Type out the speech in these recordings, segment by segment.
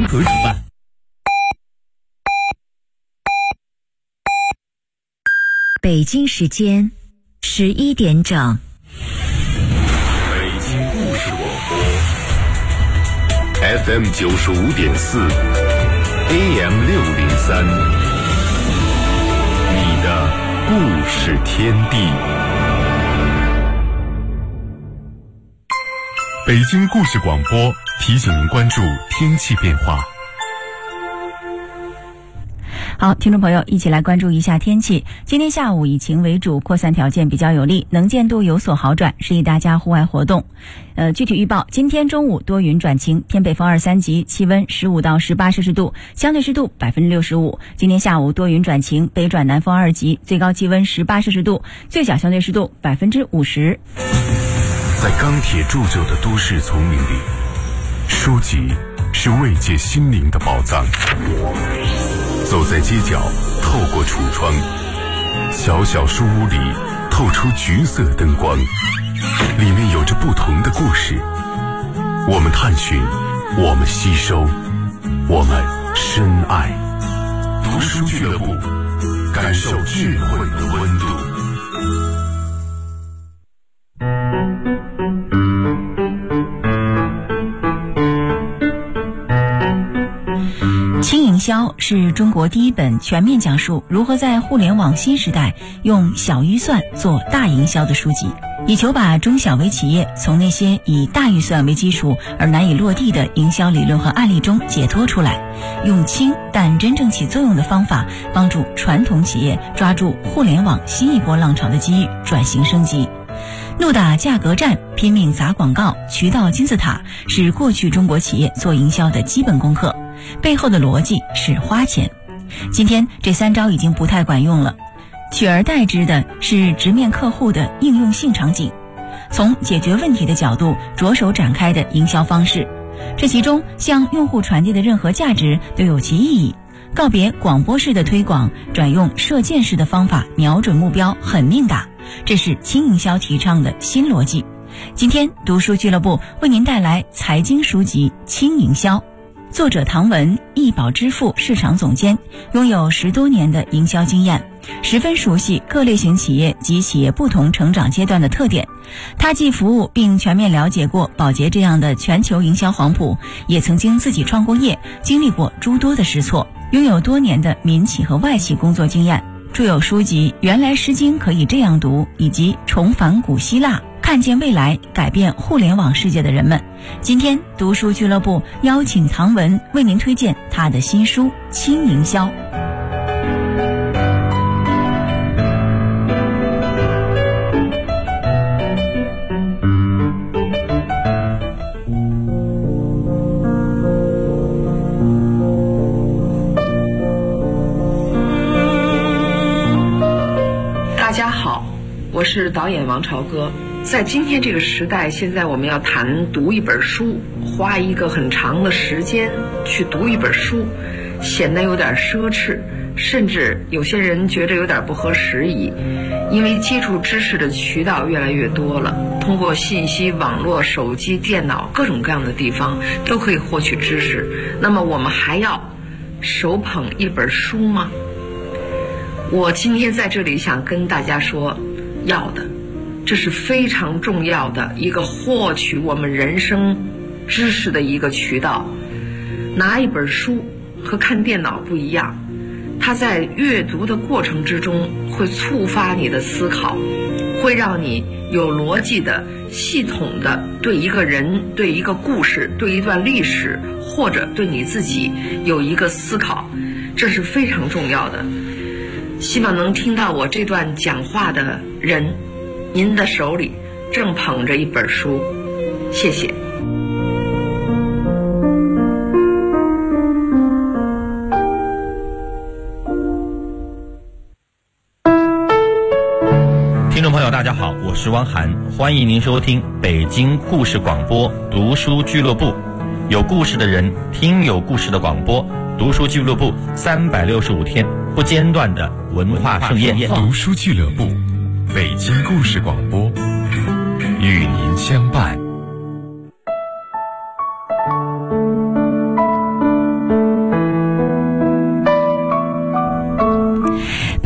合主办。 北京时间11点整。 北京故事广播 FM 95.4 AM 603，你的故事天地。北京故事广播提醒您关注天气变化。 好，听众朋友，一起来关注一下天气。今天下午以晴为主，扩散条件比较有利，能见度有所好转，适宜大家户外活动。具体预报：今天中午多云转晴，偏北风2、3级，气温15到18摄氏度，相对湿度65%。今天下午多云转晴，北转南风2级，最高气温18摄氏度，最小相对湿度50%。 在钢铁铸就的都市丛林里，书籍是慰藉心灵的宝藏。走在街角，透过橱窗，小小书屋里透出橘色灯光，里面有着不同的故事。我们探寻，我们吸收，我们深爱。读书俱乐部，感受智慧的温度。 轻营销是中国第一本全面讲述如何在互联网新时代用小预算做大营销的书籍，以求把中小微企业从那些以大预算为基础而难以落地的营销理论和案例中解脱出来，用轻但真正起作用的方法，帮助传统企业抓住互联网新一波浪潮的机遇，转型升级。怒打价格战，拼命砸广告，渠道金字塔是过去中国企业做营销的基本功课，背后的逻辑是花钱。今天这3招已经不太管用了，取而代之的是直面客户的应用性场景，从解决问题的角度着手展开的营销方式。这其中向用户传递的任何价值都有其意义，告别广播式的推广，转用射箭式的方法瞄准目标，狠命打，这是轻营销提倡的新逻辑。今天读书俱乐部为您带来财经书籍《轻营销》，作者唐文，易宝支付市场总监，拥有10多年的营销经验，十分熟悉各类型企业及企业不同成长阶段的特点。他既服务并全面了解过宝洁这样的全球营销黄埔，也曾经自己创过业，经历过诸多的试错，拥有多年的民企和外企工作经验。著有书籍《原来诗经可以这样读》以及《重返古希腊，看见未来，改变互联网世界的人们》。今天读书俱乐部邀请唐文为您推荐他的新书《轻营销》。 大家好，我是导演王朝歌。在今天这个时代，现在我们要谈读一本书，花一个很长的时间去读一本书，显得有点奢侈，甚至有些人觉得有点不合时宜。因为接触知识的渠道越来越多了，通过信息网络、手机、电脑各种各样的地方都可以获取知识。那么我们还要手捧一本书吗？我今天在这里想跟大家说，要的，这是非常重要的一个获取我们人生知识的一个渠道。拿一本书和看电脑不一样，它在阅读的过程之中会触发你的思考，会让你有逻辑的、系统的对一个人、对一个故事、对一段历史，或者对你自己有一个思考，这是非常重要的。希望能听到我这段讲话的人，您的手里正捧着一本书，谢谢。 听众朋友大家好，我是汪涵，欢迎您收听北京故事广播读书俱乐部，有故事的人听有故事的广播，读书俱乐部365天不间断的文化盛宴。 读书俱乐部，北京故事广播，与您相伴。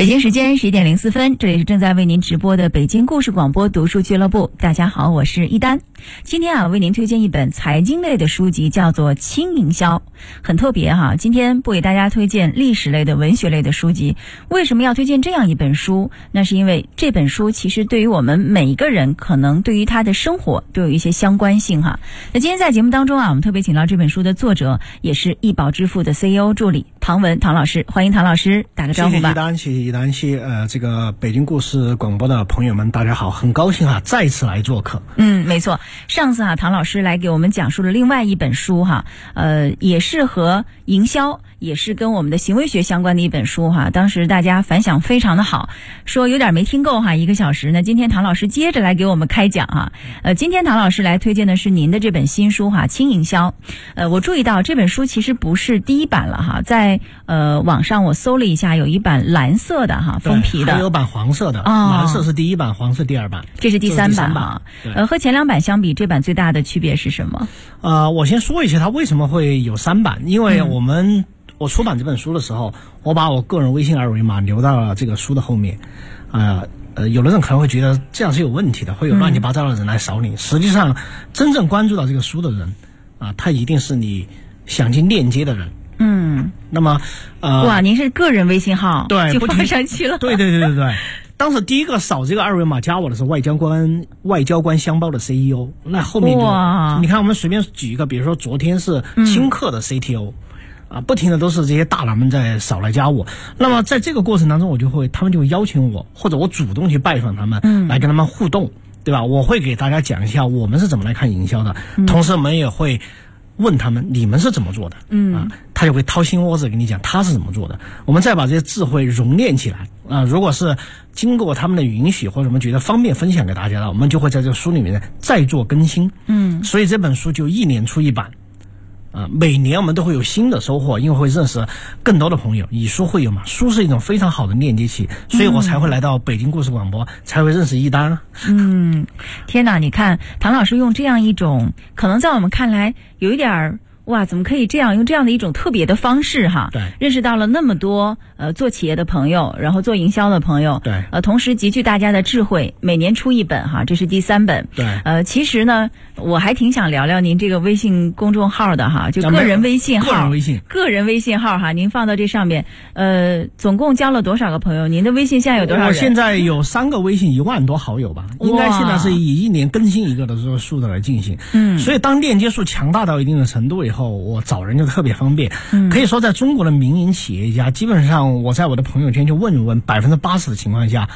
北京时间11点04分，这里是正在为您直播的北京故事广播读书俱乐部。大家好，我是一丹。今天为您推荐一本财经类的书籍，叫做《轻营销》，很特别哈。今天不给大家推荐历史类的、文学类的书籍，为什么要推荐这样一本书？那是因为这本书其实对于我们每一个人，可能对于他的生活都有一些相关性哈。那今天在节目当中我们特别请到这本书的作者，也是易宝支付的 CEO 助理唐文唐老师，欢迎唐老师，打个招呼吧。 谢谢一丹，谢谢这个北京故事广播的朋友们，大家好，很高兴再次来做客。 没错，上次唐老师来给我们讲述了另外一本书也是和营销，也是跟我们的行为学相关的一本书当时大家反响非常的好，说有点没听够1个小时呢。今天唐老师接着来给我们开讲今天唐老师来推荐的是您的这本新书轻营销。我注意到这本书其实不是第一版了在网上我搜了一下，有一版蓝色的封皮的， 还有版黄色的，蓝色是第一版，黄色第二版， 这是第三版和前2版相比，这版最大的区别是什么？ 我先说一下它为什么会有3版，因为我出版这本书的时候，我把我个人微信2维码留到了这个书的后面。有的人可能会觉得这样是有问题的，会有乱七八糟的人来扫你。实际上，真正关注到这个书的人他一定是你想进链接的人。那么哇，您是个人微信号， 对， 就放上去了。 对。当时第一个扫这个2维码加我的是外交官箱包的 CEO， 那后面你看我们随便举一个，比如说昨天是轻客的 CTO。不停的都是这些大佬们在扫来加我。那么在这个过程当中，他们就会邀请我，或者我主动去拜访他们，来跟他们互动，对吧？我会给大家讲一下我们是怎么来看营销的，同时我们也会问他们你们是怎么做的，他就会掏心窝子给你讲他是怎么做的。我们再把这些智慧熔炼起来如果是经过他们的允许或者我们觉得方便分享给大家的，我们就会在这个书里面再做更新。所以这本书就1年出1版。每年我们都会有新的收获，因为会认识更多的朋友，以书会友嘛，书是一种非常好的链接器，所以我才会来到北京故事广播，才会认识一丹。 天哪，你看唐老师用这样一种可能在我们看来有一点哇，怎么可以这样用这样的一种特别的方式对， 认识到了那么多做企业的朋友，然后做营销的朋友， 对， 同时集聚大家的智慧，每年出1本这是第3本。 对， 其实呢，我还挺想聊聊您这个微信公众号的就个人微信号，个人微信号您放到这上面，总共交了多少个朋友？您的微信现在有多少人？ 我现在有3个微信1万多好友吧，应该现在是以1年更新1个的这个速度来进行。所以当链接数强大到一定的程度以后，我找人就特别方便。可以说在中国的民营企业家，基本上我在我的朋友圈就问一问，80%的情况下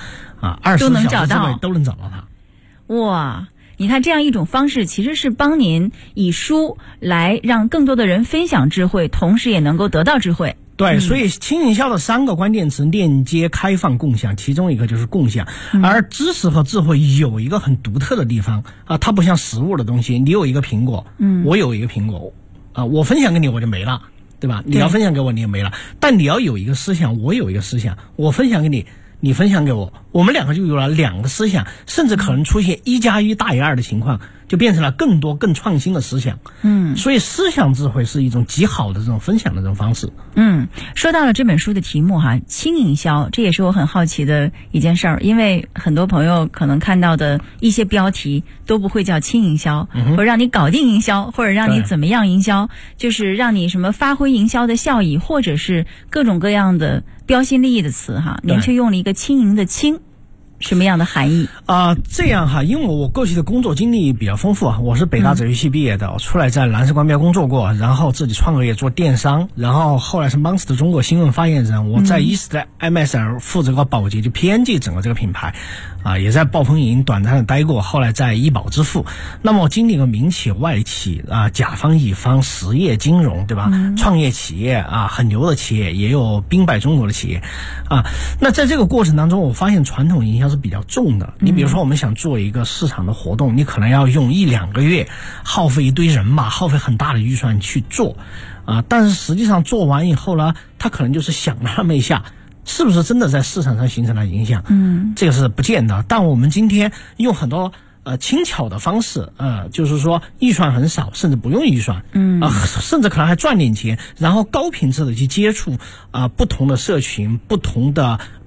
24小时之内都能找到他。 哇，你看这样一种方式其实是帮您以书来让更多的人分享智慧，同时也能够得到智慧。 对，所以轻营销的3个关键词：链接、开放、共享，其中一个就是共享。而知识和智慧有一个很独特的地方它不像实物的东西，你有一个苹果，我有一个苹果我分享给你我就没了，对吧？你要分享给我你也没了。但你要有一个思想，我有一个思想，我分享给你，你分享给我，我们2个就有了2个思想，甚至可能出现1+1大于2的情况，就变成了更多更创新的思想。所以思想智慧是一种极好的这种分享的这种方式。 说到了这本书的题目轻营销，这也是我很好奇的一件事儿，因为很多朋友可能看到的一些标题都不会叫轻营销，或者让你搞定营销，或者让你怎么样营销，就是让你什么发挥营销的效益，或者是各种各样的标新立异的词您却用了一个轻盈的轻，什么样的含义这样因为我过去的工作经历比较丰富我是北大哲学系毕业的，我出来在蓝色光标工作过，然后自己创个业做电商，然后后来是 Monster 中国新闻发言人，我在1时代 MSL 负责个保洁，就 PNG 整个这个品牌也在暴风营短暂的待过，后来在医保支付。那么我经历了民企、外企甲方、乙方、实业、金融，对吧？创业企业很牛的企业，也有兵败中国的企业那在这个过程当中，我发现传统营销是比较重的。你比如说我们想做一个市场的活动，你可能要用1-2个月，耗费一堆人马，耗费很大的预算去做但是实际上做完以后呢，他可能就是想了那么一下，是不是真的在市场上形成了影响？这个是不见得。但我们今天用很多轻巧的方式，就是说预算很少，甚至不用预算，甚至可能还赚点钱，然后高品质的去接触不同的社群、不同的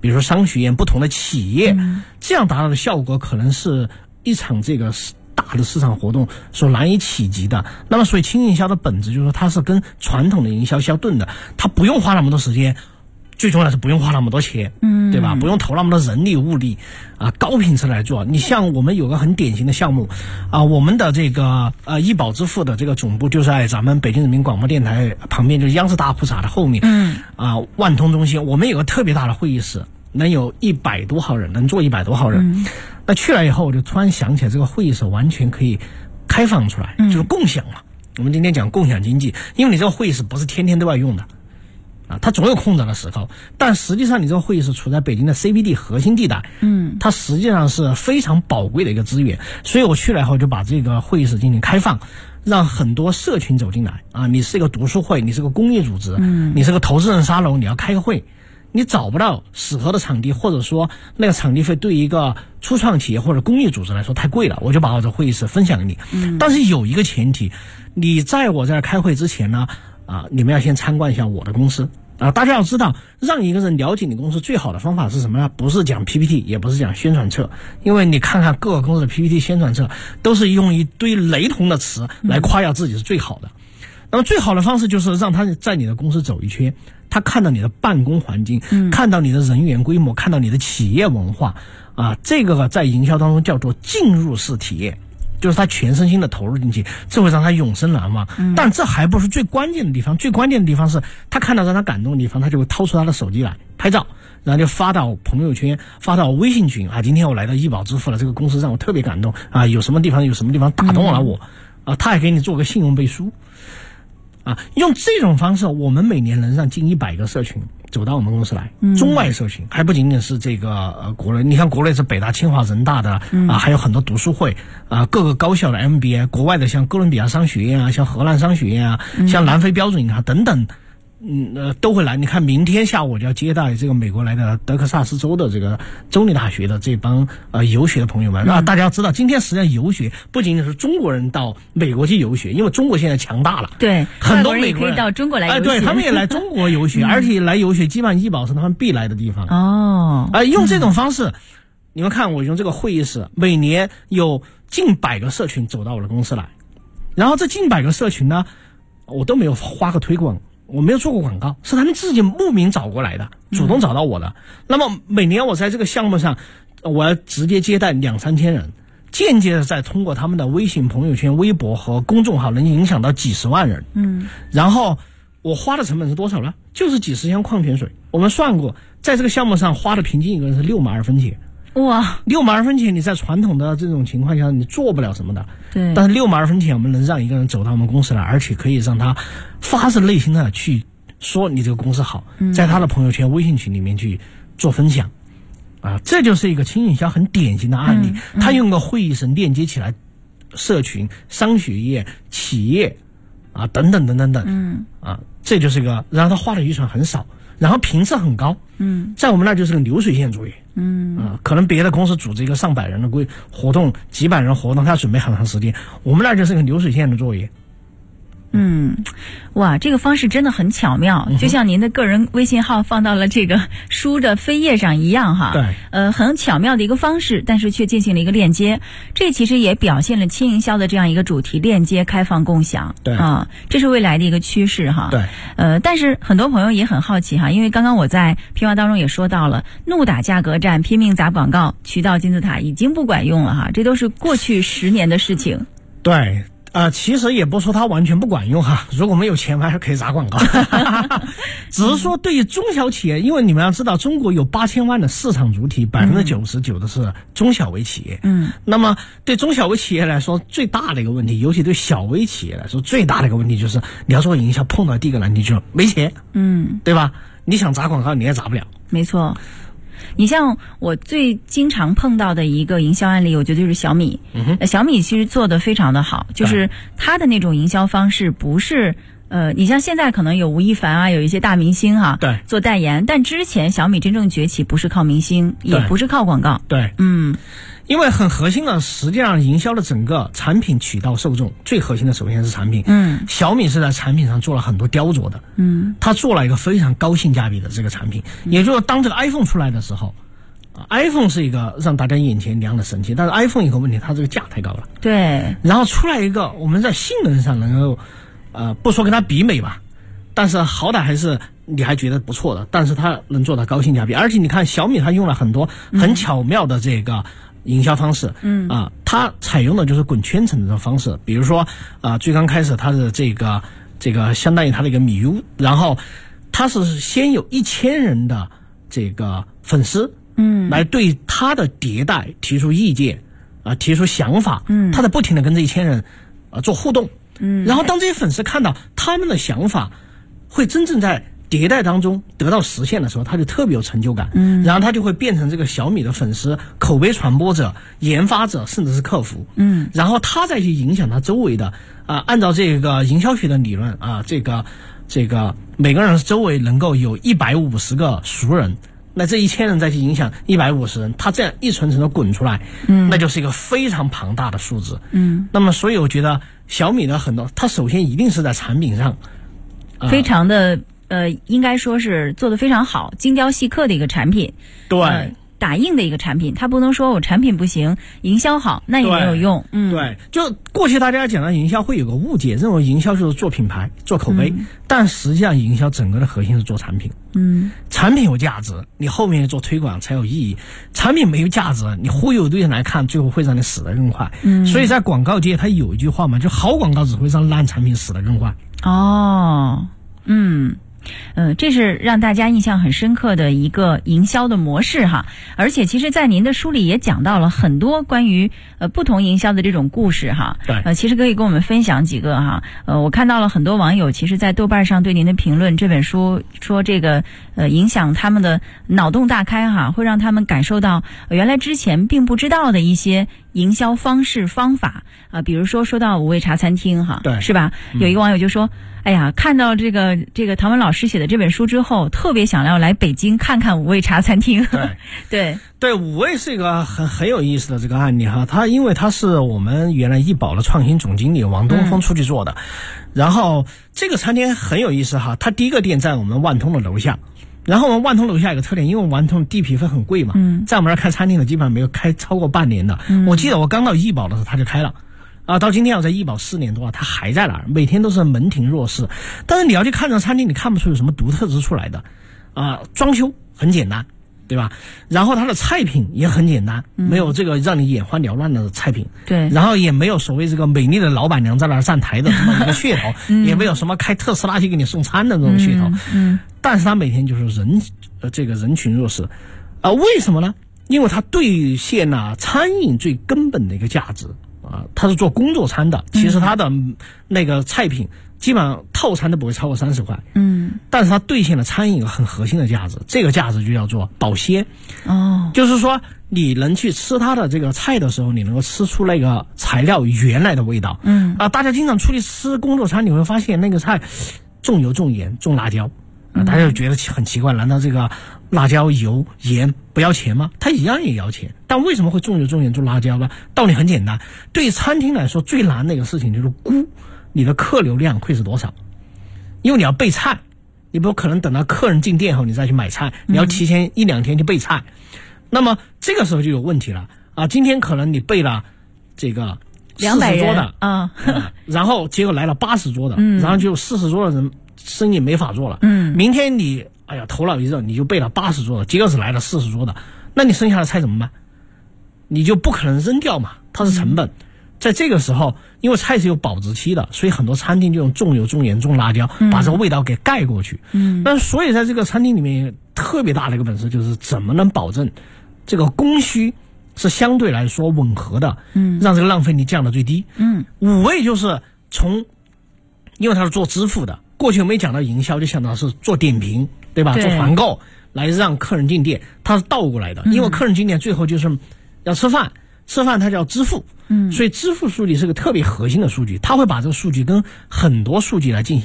比如说商学院、不同的企业，这样达到的效果可能是一场这个大的市场活动所难以企及的。那么所以轻营销的本质就是说它是跟传统的营销相盾的，它不用花那么多时间，最重要的是不用花那么多钱，对吧？不用投那么多人力物力啊，高品质来做。你像我们有个很典型的项目啊，我们的这个医保支付的这个总部就在咱们北京人民广播电台旁边，就是央视大裤衩的后面，万通中心。我们有个特别大的会议室，能有100多号人，能坐100多号人。那去了以后，我就突然想起来，这个会议室完全可以开放出来，就是共享嘛。我们今天讲共享经济，因为你这个会议室不是天天都要用的。它总有空着的时候，但实际上你这个会议室处在北京的 CBD 核心地带，它实际上是非常宝贵的一个资源。所以我去了以后就把这个会议室进行开放，让很多社群走进来啊。你是一个读书会，你是个公益组织，你是个投资人沙龙，你要开个会，你找不到适合的场地，或者说那个场地费对一个初创企业或者公益组织来说太贵了，我就把我的会议室分享给你。但是有一个前提，你在我这儿开会之前呢，你们要先参观一下我的公司。大家要知道，让一个人了解你公司最好的方法是什么呢？不是讲 PPT， 也不是讲宣传册，因为你看看各个公司的 PPT 宣传册，都是用一堆雷同的词来夸耀自己是最好的。那么最好的方式就是让他在你的公司走一圈，他看到你的办公环境，看到你的人员规模，看到你的企业文化这个在营销当中叫做进入式体验。就是他全身心的投入进去，这会让他永生难忘。但这还不是最关键的地方，最关键的地方是他看到让他感动的地方，他就会掏出他的手机来拍照，然后就发到朋友圈，发到微信群今天我来到医保支付了，这个公司让我特别感动有什么地方打动了我他还给你做个信用背书用这种方式，我们每年能让近100个社群走到我们公司来，中外社群还不仅仅是这个国内，你看国内是北大、清华、人大的还有很多读书会各个高校的 MBA， 国外的像哥伦比亚商学院像荷兰商学院像南非标准银行等等。都会来。你看明天下午我就要接待这个美国来的德克萨斯州的这个州立大学的这帮游学的朋友们大家要知道，今天实际上游学不仅仅是中国人到美国去游学，因为中国现在强大了， 对， 很多美国人也可以到中国来游学对，他们也来中国游学而且来游学基本上医保是他们必来的地方用这种方式你们看我用这个会议室，每年有近100个社群走到我的公司来，然后这近100个社群呢，我都没有花个推广，我没有做过广告，是他们自己慕名找过来的，主动找到我的。那么每年我在这个项目上，我要直接接待2-3千人，间接的再通过他们的微信朋友圈、微博和公众号能影响到几十万人。然后我花的成本是多少呢？就是几十箱矿泉水。我们算过，在这个项目上花的平均一个人是6毛2分钱。 哇 ，6毛2分钱，你在传统的这种情况下你做不了什么的。 对。 但是6毛2分钱，我们能让一个人走到我们公司来，而且可以让他发自内心的去说你这个公司好，在他的朋友圈、微信群里面去做分享。这就是一个轻营销很典型的案例。他用个会议室链接起来，社群、商学院、企业等等等等等。这就是一个，然后他花的预算很少，然后频次很高。在我们那就是个流水线作业。可能别的公司组织一个上百人的活动，几百人活动，他要准备很长时间，我们那就是个流水线的作业。 哇，这个方式真的很巧妙，就像您的个人微信号放到了这个书的扉页上一样哈。 对， 很巧妙的一个方式，但是却进行了一个链接，这其实也表现了轻营销的这样一个主题：链接、开放、共享。 对这是未来的一个趋势哈。 对， 但是很多朋友也很好奇哈，因为刚刚我在评话当中也说到了，怒打价格战、拼命砸广告、渠道金字塔已经不管用了哈，这都是过去10年的事情。 对。其实也不说它完全不管用哈，如果没有钱还是可以砸广告。只是说对于中小企业，因为你们要知道中国有8000万的市场主体，99%的是中小微企业。那么对中小微企业来说最大的一个问题，尤其对小微企业来说最大的一个问题就是你要做营销碰到第一个难题就是没钱。对吧？你想砸广告你也砸不了。 没错。你像我最经常碰到的一个营销案例，我觉得就是小米。小米其实做得非常的好，就是它的那种营销方式不是你像现在可能有吴亦凡啊，有一些大明星哈， 对， 做代言，但之前小米真正崛起不是靠明星，也不是靠广告， 对，因为很核心的，实际上营销的整个产品渠道受众最核心的首先是产品。小米是在产品上做了很多雕琢的。它做了一个非常高性价比的这个产品。也就是当这个 iPhone 出来的时候，iPhone 是一个让大家眼前亮的神器，但是 iPhone 有个问题，它这个价太高了。 对。 然后出来一个我们在性能上能够不说跟它比美吧，但是好歹还是你还觉得不错的，但是它能做到高性价比。而且你看小米它用了很多很巧妙的这个营销方式，它采用的就是滚圈层的这种方式。比如说最刚开始它的这个相当于它的一个米 U， 然后它是先有1000人的这个粉丝，来对它的迭代提出意见提出想法，它在不停的跟这1000人做互动，然后当这些粉丝看到他们的想法会真正在迭代当中得到实现的时候，他就特别有成就感，然后他就会变成这个小米的粉丝、口碑传播者、研发者，甚至是客服，然后他再去影响他周围的按照这个营销学的理论这个每个人周围能够有150个熟人，那这1000人再去影响150人，他这样一层层的滚出来，那就是一个非常庞大的数字。那么所以我觉得小米的很多，它首先一定是在产品上非常的应该说是做得非常好，精雕细刻的一个产品， 对， 打印的一个产品，它不能说我产品不行，营销好那也没有用。 对，就过去大家讲到营销会有个误解，认为营销就是做品牌、做口碑，但实际上营销整个的核心是做产品。产品有价值，你后面做推广才有意义。产品没有价值，你忽悠一堆人来看，最后会让你死得更快。所以在广告界，它有一句话嘛，就好广告只会让烂产品死得更快。 这是让大家印象很深刻的一个营销的模式哈，而且其实在您的书里也讲到了很多关于不同营销的这种故事哈。 对， 其实可以跟我们分享几个哈。我看到了很多网友其实在豆瓣上对您的评论，这本书说这个影响他们的脑洞大开哈，会让他们感受到原来之前并不知道的一些营销方式方法比如说到五味茶餐厅哈， 对， 是吧？有一个网友就说，哎呀，看到这个唐文老师写的这本书之后，特别想要来北京看看五味茶餐厅。 对，五味是一个很有意思的这个案例哈。因为他是我们原来易宝的创新总经理王东峰出去做的，然后这个餐厅很有意思哈。他第一个店在我们万通的楼下，然后我们万通楼下有个特点，因为万通地皮费很贵嘛，在我们这儿开餐厅的基本上没有开超过半年的。我记得我刚到易宝的时候他就开了。到今天我在易宝4年多他还在那儿，每天都是门庭若市。但是你要去看这餐厅，你看不出有什么独特之处来的。装修很简单，对吧？然后它的菜品也很简单，没有这个让你眼花缭乱的菜品。 对， 然后也没有所谓这个美丽的老板娘在那儿站台的这么一个噱头，也没有什么开特斯拉去给你送餐的这种噱头。但是他每天就是人群若市。为什么呢？因为他兑现了餐饮最根本的一个价值。他是做工作餐的，其实他的那个菜品基本上套餐都不会超过30块。但是他兑现了餐饮一个很核心的价值，这个价值就叫做保鲜。就是说你能去吃他的这个菜的时候，你能够吃出那个材料原来的味道。大家经常出去吃工作餐，你会发现那个菜重油重盐重辣椒，大家就觉得很奇怪，难道这个辣椒油盐不要钱吗？它一样也要钱，但为什么会重油重盐重辣椒呢？道理很简单，对餐厅来说最难的一个事情就是估你的客流量会是多少。因为你要备菜，你不可能等到客人进店后你再去买菜，你要提前1-2天去备菜。那么这个时候就有问题了今天可能你备了这个40桌的然后结果来了80桌的，然后就40桌的人生意没法做了。明天你头脑一热，你就备了80桌的，结果只来了40桌的，那你剩下的菜怎么办？你就不可能扔掉嘛，它是成本。在这个时候，因为菜是有保质期的，所以很多餐厅就用重油重盐重辣椒把这个味道给盖过去。但是所以在这个餐厅里面特别大的一个本事就是怎么能保证这个供需是相对来说吻合的，让这个浪费率降到最低。五味就是因为它是做支付的，过去我们讲到营销就想到是做点评，对吧？做团购来让客人进店，它是倒过来的。因为客人进店最后就是要吃饭它叫支付。所以支付数据是个特别核心的数据，它会把这个数据跟很多数据来进行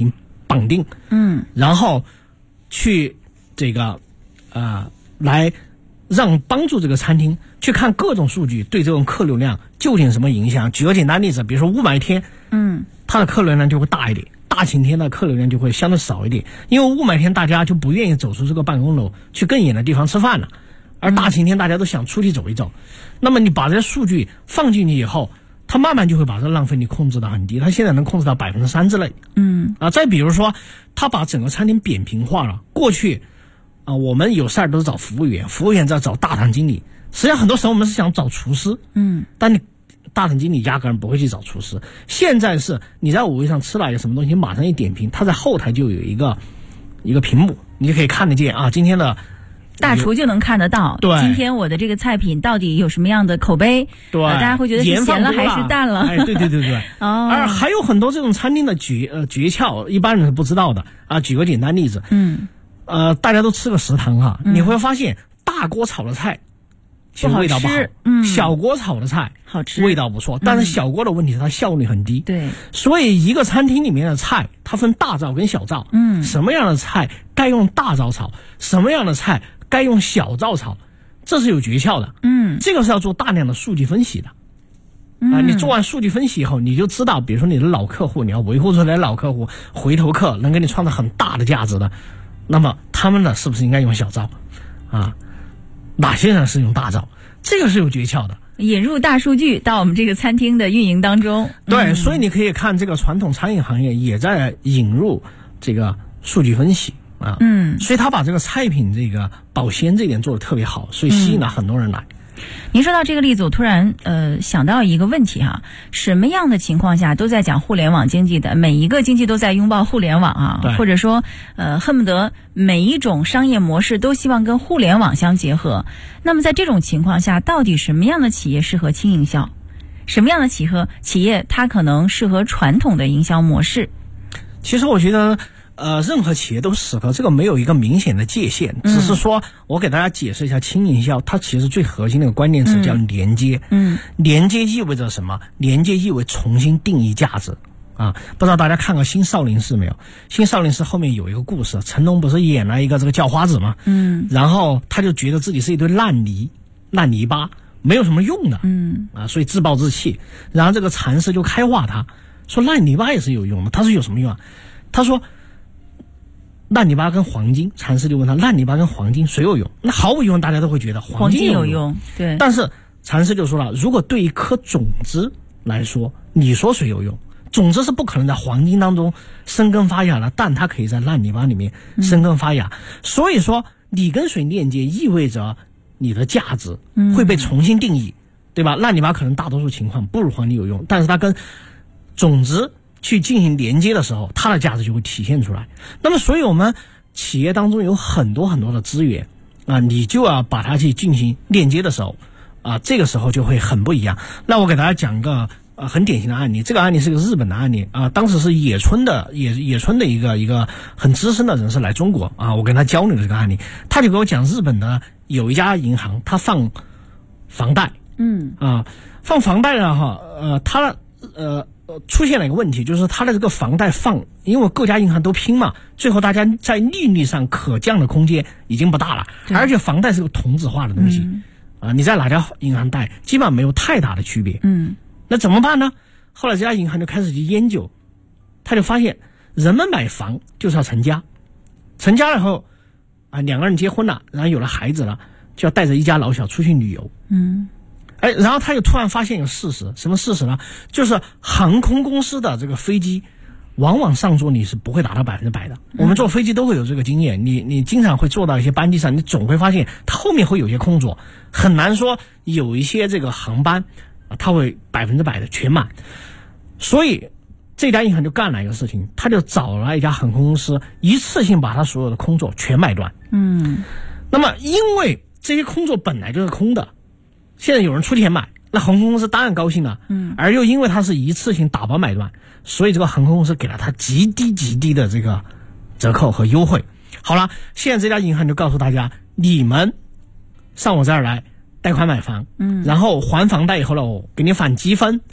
绑定，然后去这个来让帮助这个餐厅去看各种数据对这种客流量究竟什么影响。举个简单例子，比如说雾霾天，它的客流量就会大一点，大晴天的客流量就会相对少一点，因为雾霾天大家就不愿意走出这个办公楼去更远的地方吃饭了，而大晴天大家都想出去走一走。那么你把这些数据放进去以后，它慢慢就会把这个浪费率控制到很低，它现在能控制到3%之内。再比如说，它把整个餐厅扁平化了。过去我们有事儿都是找服务员，服务员在找大堂经理。实际上很多时候我们是想找厨师，但你大堂经理压根儿不会去找厨师。现在是你在5位上吃了一个什么东西，马上一点评，它在后台就有一个屏幕，你就可以看得见今天的。 大厨就能看得到， 对， 今天我的这个菜品到底有什么样的口碑？ 对， 大家会觉得是咸了还是淡了？ 对。而还有很多这种餐厅的诀窍，一般人是不知道的举个简单例子，大家都吃个食堂你会发现大锅炒的菜其实味道不好，小锅炒的菜好吃， 味道不错，但是小锅的问题是它效率很低。 对， 所以一个餐厅里面的菜，它分大灶跟小灶。什么样的菜该用大灶炒，什么样的菜该用小灶炒，这是有诀窍的。这个是要做大量的数据分析的。你做完数据分析以后，你就知道，比如说你的老客户，你要维护出来的老客户，回头客能给你创造很大的价值的，那么他们呢是不是应该用小灶哪些人是用大灶？这个是有诀窍的。 引入大数据到我们这个餐厅的运营当中。 对，所以你可以看这个传统餐饮行业也在引入这个数据分析所以他把这个菜品这个保鲜这点做得特别好，所以吸引了很多人来。 您说到这个例子，我突然想到一个问题什么样的情况下都在讲互联网经济的，每一个经济都在拥抱互联网或者说恨不得每一种商业模式都希望跟互联网相结合。那么在这种情况下，到底什么样的企业适合轻营销，什么样的企业它可能适合传统的营销模式？ 其实我觉得任何企业都适合，这个没有一个明显的界限，只是说我给大家解释一下轻营销，它其实最核心的一个关键词叫连接。连接意味着什么？连接意味重新定义价值不知道大家看过新少林寺没有？新少林寺后面有一个故事，成龙不是演了一个这个叫花子吗？然后他就觉得自己是一堆烂泥巴，没有什么用的所以自暴自弃。然后这个禅师就开化他，说烂泥巴也是有用的。他说有什么用他说烂泥巴跟黄金，禅师就问他，烂泥巴跟黄金谁有用？那毫无疑问大家都会觉得黄金有用。 对。 但是禅师就说了，如果对一颗种子来说，你说谁有用？种子是不可能在黄金当中生根发芽的，但它可以在烂泥巴里面生根发芽。所以说你跟谁链接意味着你的价值会被重新定义，对吧？烂泥巴可能大多数情况不如黄金有用，但是它跟种子去进行连接的时候，它的价值就会体现出来。那么所以我们企业当中有很多很多的资源你就要把它去进行链接的时候这个时候就会很不一样。那我给大家讲一个很典型的案例，这个案例是个日本的案例当时是野村的一个很资深的人士来中国我跟他交流的这个案例，他就给我讲日本的有一家银行，他放房贷放房贷呢他出现了一个问题，就是他的这个房贷因为各家银行都拼嘛，最后大家在利率上可降的空间已经不大了，而且房贷是个同质化的东西你在哪家银行贷基本上没有太大的区别那怎么办呢？后来这家银行就开始去研究，他就发现人们买房就是要成家了以后两个人结婚了，然后有了孩子了，就要带着一家老小出去旅游然后他就突然发现一个事实，什么事实呢？就是航空公司的这个飞机往往上座率是不会达到100%的。我们坐飞机都会有这个经验，你经常会坐到一些班机上，你总会发现它后面会有些空座，很难说有一些这个航班它会100%的全满。所以这家银行就干了一个事情，他就找了一家航空公司，一次性把他所有的空座全买断那么因为这些空座本来就是空的，现在有人出钱买，那航空公司当然高兴了而又因为它是一次性打包买断，所以这个航空公司给了他极低的这个折扣和优惠。好了，现在这家银行就告诉大家，你们上我这儿来贷款买房然后还房贷以后呢，我给你返积分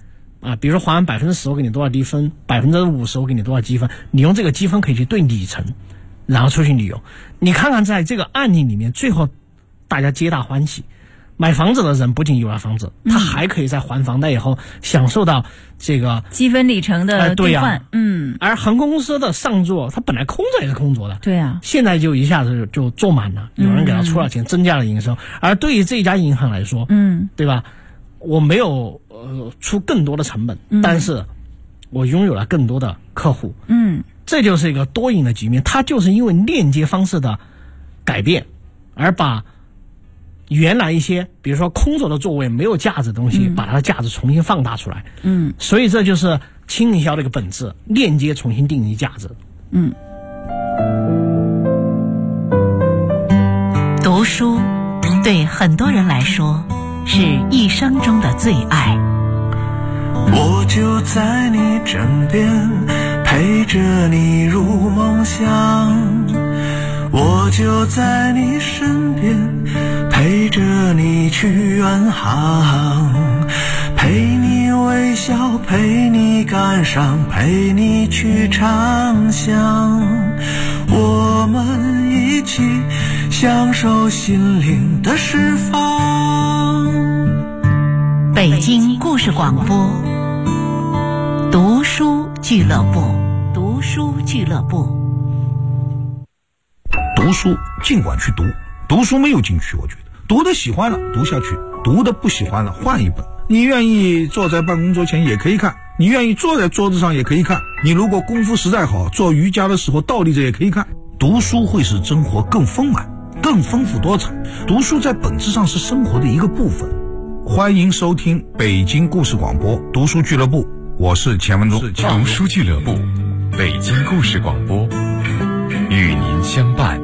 比如说还完10%我给你多少低分，50%我给你多少积分，你用这个积分可以去兑里程，然后出去旅游。你看看在这个案例里面，最后大家皆大欢喜。买房子的人不仅有了房子，他还可以在还房贷以后享受到这个积分里程的兑换。 而航空公司的上座，它本来空着也是空着的， 对啊， 现在就一下子就坐满了，有人给他出了钱，增加了营收。而对于这家银行来说，对吧？我没有出更多的成本，但是我拥有了更多的客户。这就是一个多赢的局面。它就是因为链接方式的改变，而把原来一些比如说空着的座位没有价值的东西，把它的价值重新放大出来。所以这就是轻营销的一个本质，链接重新定义价值。 读书对很多人来说是一生中的最爱。 我就在你枕边，陪着你入梦乡，我就在你身边，陪着你去远航，陪你微笑，陪你感伤，陪你去畅想，我们一起享受心灵的释放。 北京故事广播，读书俱乐部，读书俱乐部。 读书尽管去读，读书没有禁区，我觉得读的喜欢了读下去，读的不喜欢了换一本。你愿意坐在办公桌前也可以看，你愿意坐在桌子上也可以看，你如果功夫实在好，做瑜伽的时候倒立着也可以看。读书会使生活更丰满，更丰富多彩。读书在本质上是生活的一个部分。欢迎收听北京故事广播读书俱乐部，我是钱文忠。 读书俱乐部，北京故事广播，与您相伴。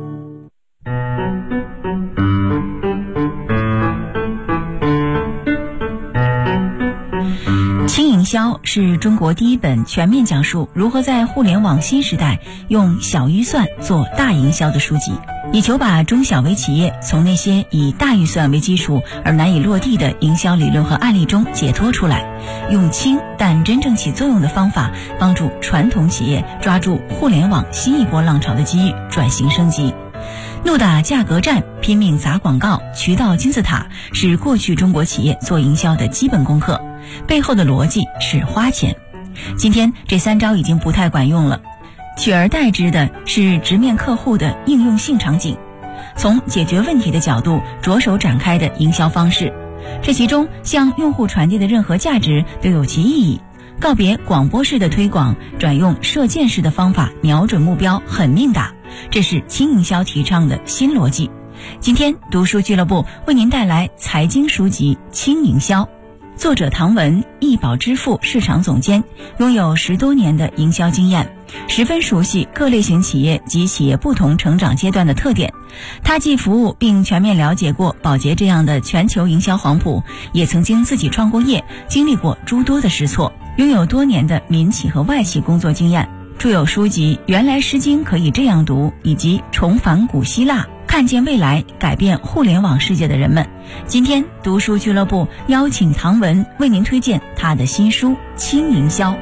轻营销是中国第一本全面讲述如何在互联网新时代用小预算做大营销的书籍，以求把中小微企业从那些以大预算为基础而难以落地的营销理论和案例中解脱出来，用轻但真正起作用的方法，帮助传统企业抓住互联网新一波浪潮的机遇，转型升级。怒打价格战，拼命砸广告，渠道金字塔是过去中国企业做营销的基本功课，背后的逻辑是花钱。今天这3招已经不太管用了，取而代之的是直面客户的应用性场景，从解决问题的角度着手展开的营销方式。这其中向用户传递的任何价值都有其意义，告别广播式的推广，转用射箭式的方法瞄准目标，狠命打，这是轻营销提倡的新逻辑。今天读书俱乐部为您带来财经书籍《轻营销》，作者唐文，易宝支付市场总监，拥有10多年的营销经验，十分熟悉各类型企业及企业不同成长阶段的特点。他既服务并全面了解过宝洁这样的全球营销黄埔，也曾经自己创过业，经历过诸多的试错，拥有多年的民企和外企工作经验。著有书籍《原来诗经可以这样读》以及《重返古希腊》，看见未来，改变互联网世界的人们。今天读书俱乐部邀请唐文为您推荐他的新书《轻营销》。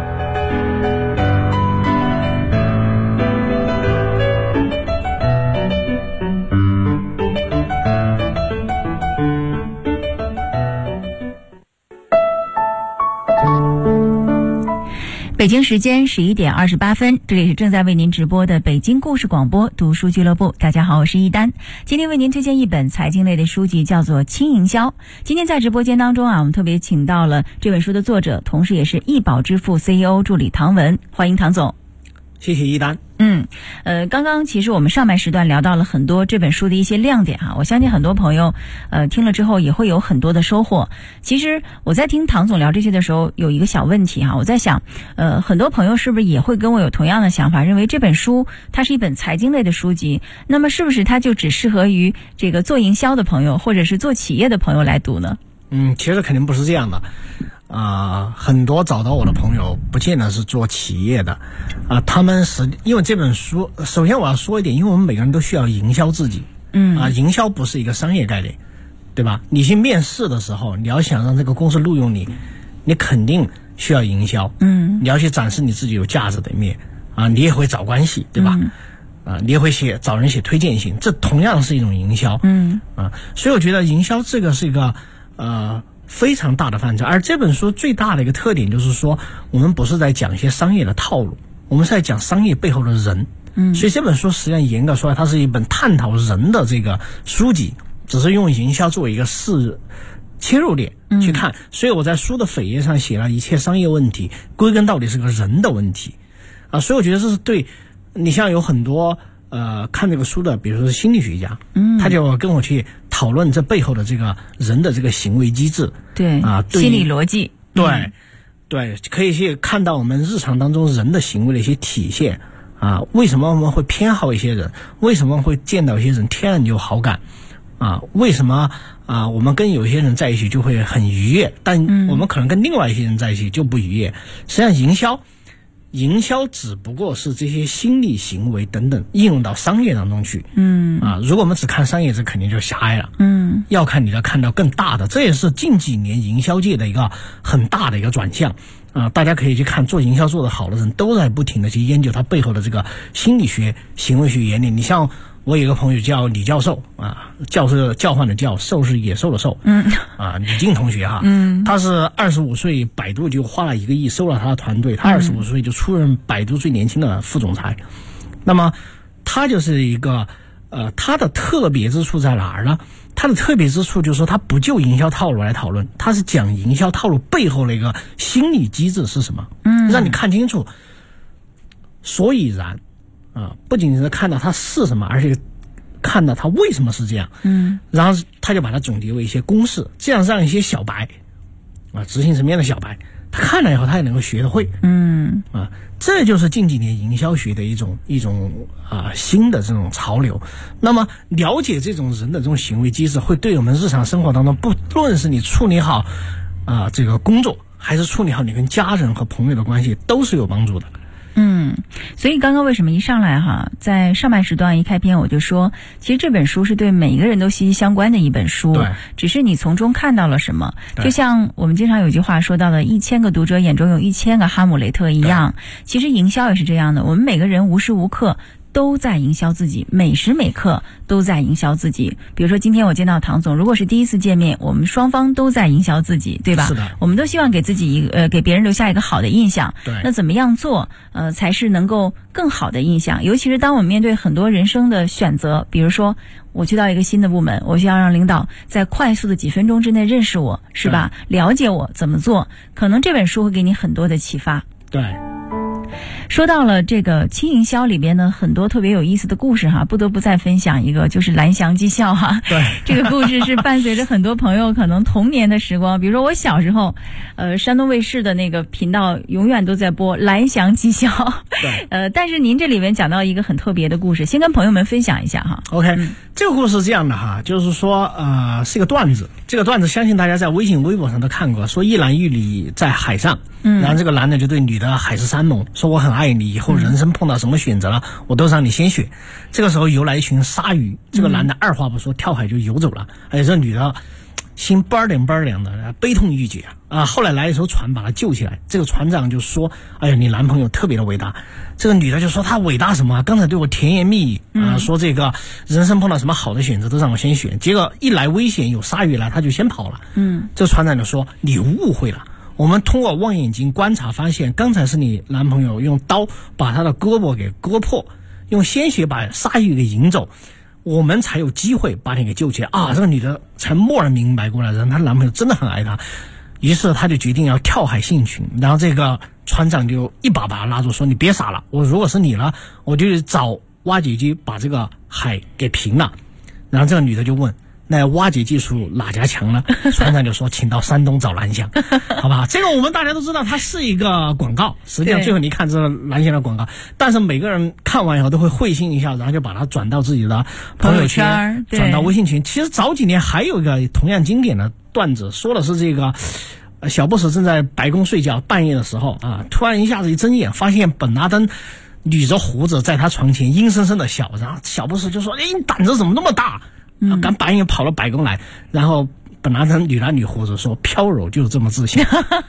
北京时间11点28分，这里是正在为您直播的北京故事广播读书俱乐部。大家好，我是一丹，今天为您推荐一本财经类的书籍，叫做《轻营销》。今天在直播间当中我们特别请到了这本书的作者，同时也是易宝支付 CEO 助理唐文，欢迎唐总。 谢谢一丹。 刚刚其实我们上半时段聊到了很多这本书的一些亮点我相信很多朋友听了之后也会有很多的收获。其实我在听唐总聊这些的时候有一个小问题我在想很多朋友是不是也会跟我有同样的想法，认为这本书它是一本财经类的书籍，那么是不是它就只适合于这个做营销的朋友或者是做企业的朋友来读呢？ 其实肯定不是这样的。很多找到我的朋友不见得是做企业的他们因为这本书，首先我要说一点，因为我们每个人都需要营销自己。营销不是一个商业概念，对吧？你去面试的时候，你要想让这个公司录用你， 你肯定需要营销，你要去展示你自己有价值的一面啊，你也会找关系，对吧？你也会找人写推荐信，这同样是一种营销，所以我觉得营销这个是一个非常大的范畴。而这本书最大的一个特点就是说，我们不是在讲一些商业的套路，我们是在讲商业背后的人。所以这本书实际上严格说来，它是一本探讨人的这个书籍，只是用营销作为一个切入点去看。所以我在书的扉页上写了一切商业问题归根到底是个人的问题啊。所以我觉得这是对你像有很多看这个书的，比如说心理学家，他就跟我去讨论这背后的这个人的这个行为机制， 对啊，心理逻辑， 对，可以去看到我们日常当中人的行为的一些体现啊。为什么我们会偏好一些人？为什么会见到一些人天然就有好感啊？为什么我们跟有些人在一起就会很愉悦，但我们可能跟另外一些人在一起就不愉悦？实际上营销只不过是这些心理行为等等应用到商业当中去。如果我们只看商业，这肯定就狭隘了。要看你要看到更大的，这也是近几年营销界的一个很大的一个转向啊。大家可以去看做营销做得好的人都在不停的去研究他背后的这个心理学、行为学原理。你像我有一个朋友叫李教授啊，教是叫唤的教，兽是野兽的兽，李静同学哈，他是25岁，百度就花了1个亿收了他的团队，他25岁就出任百度最年轻的副总裁。那么他就是一个他的特别之处在哪儿呢？他的特别之处就是说他不就营销套路来讨论，他是讲营销套路背后的一个心理机制是什么，让你看清楚所以然不仅是看到它是什么，而且看到它为什么是这样。然后他就把它总结为一些公式，这样让一些小白执行层面的小白，他看了以后他也能够学得会。这就是近几年营销学的一种新的这种潮流。那么了解这种人的这种行为机制，会对我们日常生活当中，不论是你处理好这个工作，还是处理好你跟家人和朋友的关系，都是有帮助的。 所以刚刚为什么一上来在上半时段一开篇我就说，其实这本书是对每一个人都息息相关的一本书， 对， 只是你从中看到了什么。就像我们经常有句话说到的，1000个读者眼中有1000个哈姆雷特一样，其实营销也是这样的，我们每个人无时无刻都在营销自己，每时每刻都在营销自己。比如说今天我见到唐总，如果是第一次见面，我们双方都在营销自己，对吧？ 是的， 我们都希望给自己给别人留下一个好的印象。 对， 那怎么样做才是能够更好的印象？尤其是当我们面对很多人生的选择，比如说我去到一个新的部门，我需要让领导在快速的几分钟之内认识我，是吧？了解我怎么做，可能这本书会给你很多的启发。 对。 说到了这个轻营销里边呢，很多特别有意思的故事不得不再分享一个，就是蓝翔技校对， 这个故事是伴随着很多朋友可能童年的时光。比如说我小时候，山东卫视的那个频道永远都在播蓝翔技校。 对， 但是您这里面讲到一个很特别的故事，先跟朋友们分享一下 OK，这个故事是这样的就是说是一个段子。这个段子相信大家在微信、微博上都看过，说一男一女在海上，然后这个男的就对女的海誓山盟，说我很爱你，以后人生碰到什么选择了，我都让你先选。这个时候游来一群鲨鱼，这个男的二话不说跳海就游走了，而且这女的心倍凉的，悲痛欲绝后来来一艘船把他救起来，这个船长就说：“哎呀，你男朋友特别的伟大。”这个女的就说：“他伟大什么？刚才对我甜言蜜语说这个人生碰到什么好的选择都让我先选，结果一来危险有鲨鱼来，他就先跑了。”这个船长就说：“你误会了。我们通过望远镜观察发现，刚才是你男朋友用刀把他的胳膊给割破，用鲜血把鲨鱼给引走，我们才有机会把你给救起来。”这个女的才蓦然明白过来，她男朋友真的很爱她，于是她就决定要跳海性群。然后这个船长就一把把她拉住，说：“你别傻了，我如果是你了，我就找挖掘机把这个海给平了。”然后这个女的就问：“那挖掘技术哪家强呢？”船长就说：“请到山东找蓝翔。”好吧，这个我们大家都知道，它是一个广告。实际上最后你看这个蓝翔的广告，但是每个人看完以后都会会心一笑，然后就把它转到自己的朋友圈，转到微信群。其实早几年还有一个同样经典的段子，说的是这个小布什正在白宫睡觉，半夜的时候突然一下子一睁眼，发现本拉登捋着胡子在他床前阴森森的笑，然后小布什就说：“你胆子怎么那么大？”赶半夜跑到白宫来，然后本来他女男女活着说飘柔就是这么自信。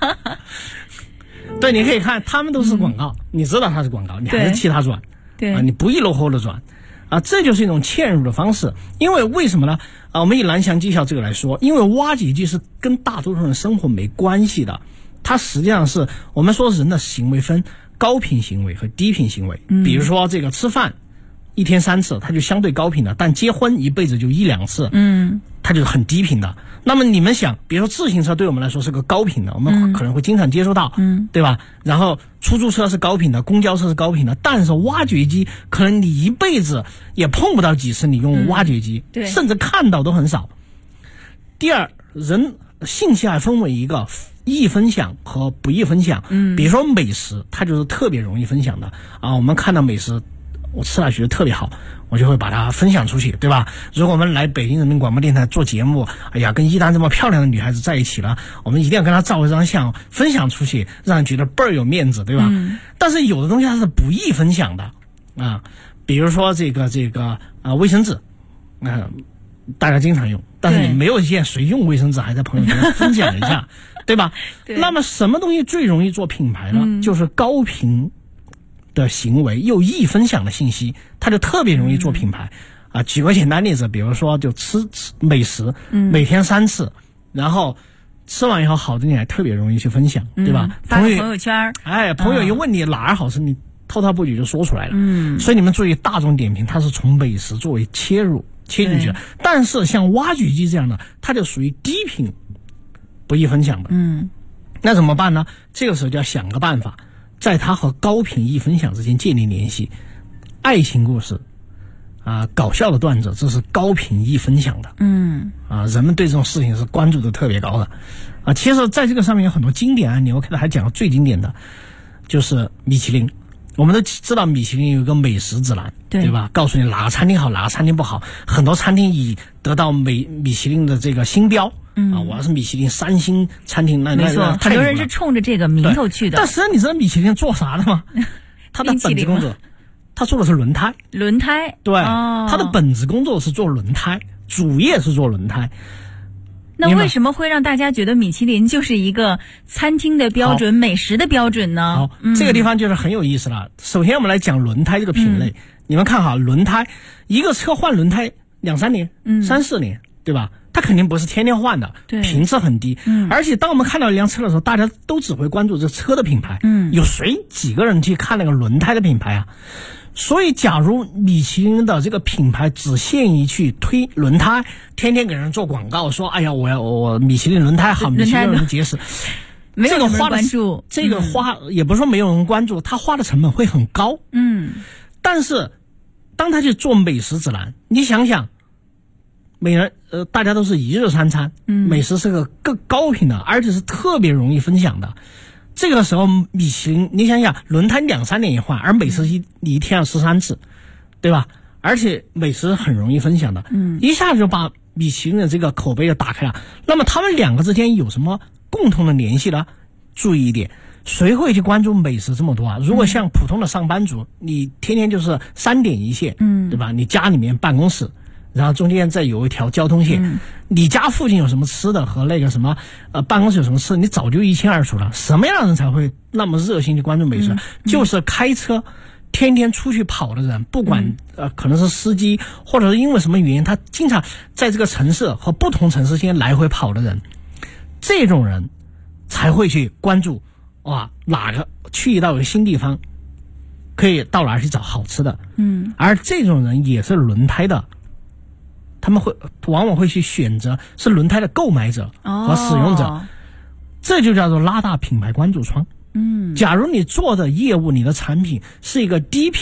对，你可以看他们都是广告，你知道它是广告，你还是替他转， 对啊，你不亦乐乎的转。啊，这就是一种嵌入的方式。因为为什么呢？啊，我们以蓝翔技校这个来说，因为挖掘机是跟大多数人生活没关系的，它实际上是我们说人的行为分高频行为和低频行为。比如说这个吃饭1天3次，它就相对高频的，但结婚一辈子就1、2次，它就是很低频的。那么你们想，比如说自行车对我们来说是个高频的，我们可能会经常接触到，对吧？然后出租车是高频的，公交车是高频的，但是挖掘机可能你一辈子也碰不到几次你用挖掘机，甚至看到都很少。第二，人信息还分为一个易分享和不易分享。比如说美食，它就是特别容易分享的啊。我们看到美食，我吃了觉得特别好，我就会把它分享出去，对吧？如果我们来北京人民广播电台做节目，哎呀，跟一丹这么漂亮的女孩子在一起了，我们一定要跟她照一张相，分享出去，让人觉得倍儿有面子，对吧？但是有的东西它是不易分享的啊，比如说这个卫生纸，大家经常用，但是你没有见谁用卫生纸还在朋友圈分享一下，对吧？那么什么东西最容易做品牌呢？就是高频的行为又易分享的信息，它就特别容易做品牌啊。举个简单例子，比如说就吃美食，每天3次，然后吃完以后好的你还特别容易去分享，对吧？ 发个朋友圈， 朋友一问你哪儿好吃，你滔滔不绝就说出来了。所以你们注意，大众点评它是从美食作为切进去的，但是像挖掘机这样的，它就属于低频不易分享的。那怎么办呢？这个时候就要想个办法，在它和高频易分享之间建立联系。爱情故事啊，搞笑的段子，这是高频易分享的。人们对这种事情是关注的特别高的啊。其实在这个上面有很多经典案例，我给大家讲最经典的就是米其林。我们都知道米其林有一个美食指南，对吧？告诉你哪个餐厅好，哪个餐厅不好。很多餐厅已得到米其林的这个星标，我要是米其林3星餐厅， 没错，很多人是冲着这个名头去的。 但实际上你知道米其林做啥的吗？他的本职工作，他做的是轮胎。对，他的本职工作是做轮胎，主业是做轮胎。 那为什么会让大家觉得米其林就是一个餐厅的标准、美食的标准呢？ 好，这个地方就是很有意思了。首先我们来讲轮胎这个品类，你们看哈，轮胎一个车换轮胎2-3年、3、4年，对吧？它肯定不是天天换的，频次很低。而且当我们看到一辆车的时候，大家都只会关注这车的品牌，有几个人去看那个轮胎的品牌啊？所以假如米其林的这个品牌只限于去推轮胎，天天给人做广告说，哎呀，我米其林轮胎好，米其林人结实， 没有人关注， 这个花也不是说没有人关注，他花的成本会很高。但是当他去做美食指南，你想想，大家都是一日3餐，美食是个更高频的，而且是特别容易分享的。这个时候米其林，你想想，轮胎2-3年一换，而美食你一天要吃3次，对吧？而且美食很容易分享的，一下子就把米其林的这个口碑就打开了。那么他们2个之间有什么共同的联系呢？注意一点，谁会去关注美食这么多啊？如果像普通的上班族，你天天就是3点一线，对吧？你家里面办公室，然后中间再有一条交通线，你家附近有什么吃的和那个什么办公室有什么吃的，你早就一清二楚了。什么样的人才会那么热心去关注美食？就是开车天天出去跑的人，不管可能是司机，或者是因为什么原因，他经常在这个城市和不同城市间来回跑的人，这种人才会去关注哪个去到一个新地方可以到哪儿去找好吃的。而这种人也是轮胎的，他们往往会去选择是轮胎的购买者和使用者，这就叫做拉大品牌关注窗。假如你做的业务，你的产品是一个低频